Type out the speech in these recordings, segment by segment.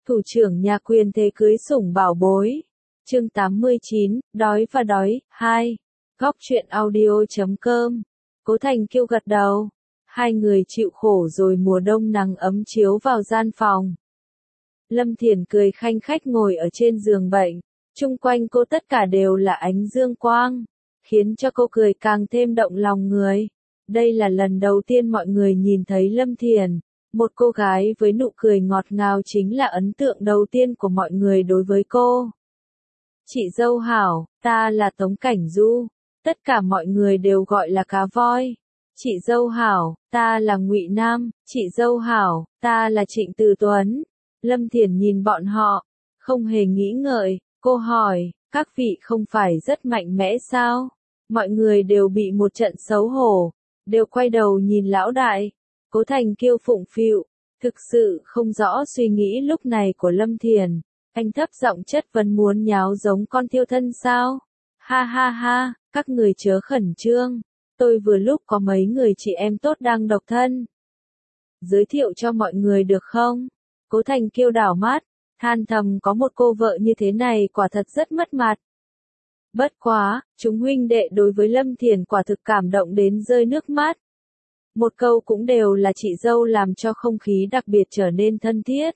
Thủ trưởng nhà quyền thế cưới sủng bảo bối. Chương 89, đói và đói, 2. Góc truyện audio.com. Cố Thành Kiêu gật đầu. Hai người chịu khổ rồi mùa đông nắng ấm chiếu vào gian phòng. Lâm Thiển cười khanh khách ngồi ở trên giường bệnh. Chung quanh cô tất cả đều là ánh dương quang, khiến cho cô cười càng thêm động lòng người. Đây là lần đầu tiên mọi người nhìn thấy Lâm Thiển, một cô gái với nụ cười ngọt ngào chính là ấn tượng đầu tiên của mọi người đối với cô. Chị dâu hảo, ta là Tống Cảnh Du, tất cả mọi người đều gọi là cá voi. Chị dâu hảo, ta là Ngụy Nam, chị dâu hảo, ta là Trịnh Từ Tuấn. Lâm Thiển nhìn bọn họ, không hề nghĩ ngợi, cô hỏi, các vị không phải rất mạnh mẽ sao? Mọi người đều bị một trận xấu hổ, đều quay đầu nhìn lão đại. Cố Thành Kiêu phụng phịu, thực sự không rõ suy nghĩ lúc này của Lâm Thiển. Anh thấp giọng chất vấn muốn nháo giống con thiêu thân sao? Ha ha ha, các người chớ khẩn trương. Tôi vừa lúc có mấy người chị em tốt đang độc thân. Giới thiệu cho mọi người được không? Cố Thành Kiêu đảo mắt, than thầm có một cô vợ như thế này quả thật rất mất mặt. Bất quá, chúng huynh đệ đối với Lâm Thiển quả thực cảm động đến rơi nước mắt. Một câu cũng đều là chị dâu làm cho không khí đặc biệt trở nên thân thiết.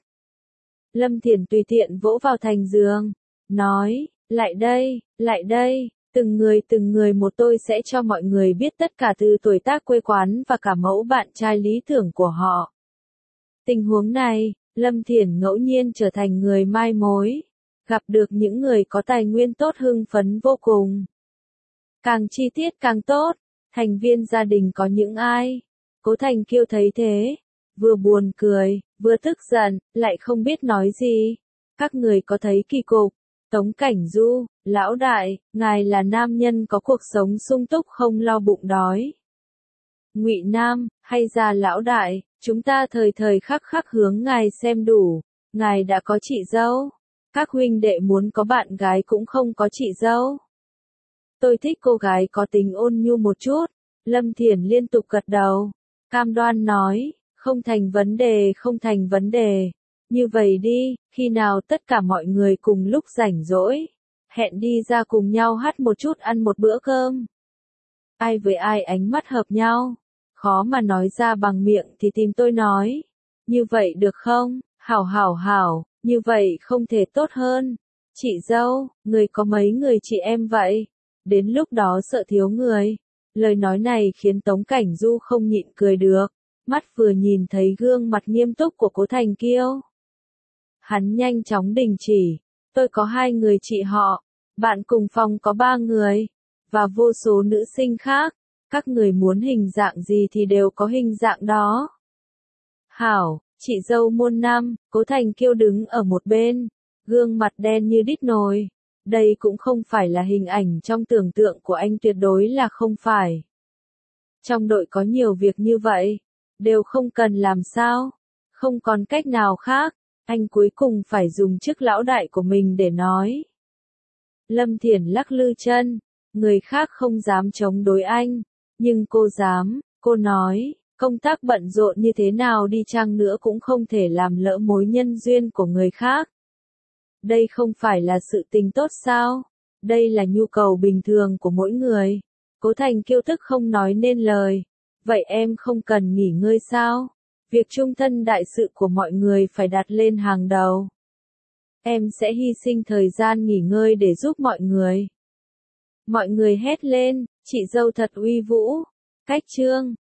Lâm Thiển tùy tiện vỗ vào thành giường, nói, lại đây, từng người một tôi sẽ cho mọi người biết tất cả từ tuổi tác quê quán và cả mẫu bạn trai lý tưởng của họ. Tình huống này, Lâm Thiển ngẫu nhiên trở thành người mai mối, gặp được những người có tài nguyên tốt hưng phấn vô cùng. Càng chi tiết càng tốt, thành viên gia đình có những ai? Cố Thành Kiêu thấy thế, vừa buồn cười, vừa tức giận, lại không biết nói gì. Các người có thấy kỳ cục? Tống Cảnh Du, lão đại, ngài là nam nhân có cuộc sống sung túc không lo bụng đói. Ngụy Nam, hay ra lão đại, chúng ta thời thời khắc khắc hướng ngài xem đủ, ngài đã có chị dâu. Các huynh đệ muốn có bạn gái cũng không có chị dâu. Tôi thích cô gái có tính ôn nhu một chút. Lâm Thiển liên tục gật đầu, cam đoan nói, không thành vấn đề. Như vậy đi, khi nào tất cả mọi người cùng lúc rảnh rỗi, hẹn đi ra cùng nhau hát một chút ăn một bữa cơm. Ai với ai ánh mắt hợp nhau, khó mà nói ra bằng miệng thì tìm tôi nói. Như vậy được không? Hảo, như vậy không thể tốt hơn. Chị dâu, người có mấy người chị em vậy? Đến lúc đó sợ thiếu người. Lời nói này khiến Tống Cảnh Du không nhịn cười được, mắt vừa nhìn thấy gương mặt nghiêm túc của Cố Thành Kiêu. Hắn nhanh chóng đình chỉ, tôi có 2 người chị họ, bạn cùng phòng có 3 người, và vô số nữ sinh khác, các người muốn hình dạng gì thì đều có hình dạng đó. Hảo, chị dâu muôn năm, Cố Thành Kiêu đứng ở một bên, gương mặt đen như đít nồi. Đây cũng không phải là hình ảnh trong tưởng tượng của anh, tuyệt đối là không phải. Trong đội có nhiều việc như vậy, đều không cần làm sao, không còn cách nào khác, anh cuối cùng phải dùng chức lão đại của mình để nói. Lâm Thiển lắc lư chân, người khác không dám chống đối anh, nhưng cô dám, cô nói, công tác bận rộn như thế nào đi chăng nữa cũng không thể làm lỡ mối nhân duyên của người khác. Đây không phải là sự tình tốt sao? Đây là nhu cầu bình thường của mỗi người. Cố Thành Kiêu tức không nói nên lời. Vậy em không cần nghỉ ngơi sao? Việc chung thân đại sự của mọi người phải đặt lên hàng đầu. Em sẽ hy sinh thời gian nghỉ ngơi để giúp mọi người. Mọi người hét lên, chị dâu thật uy vũ. Cách chương,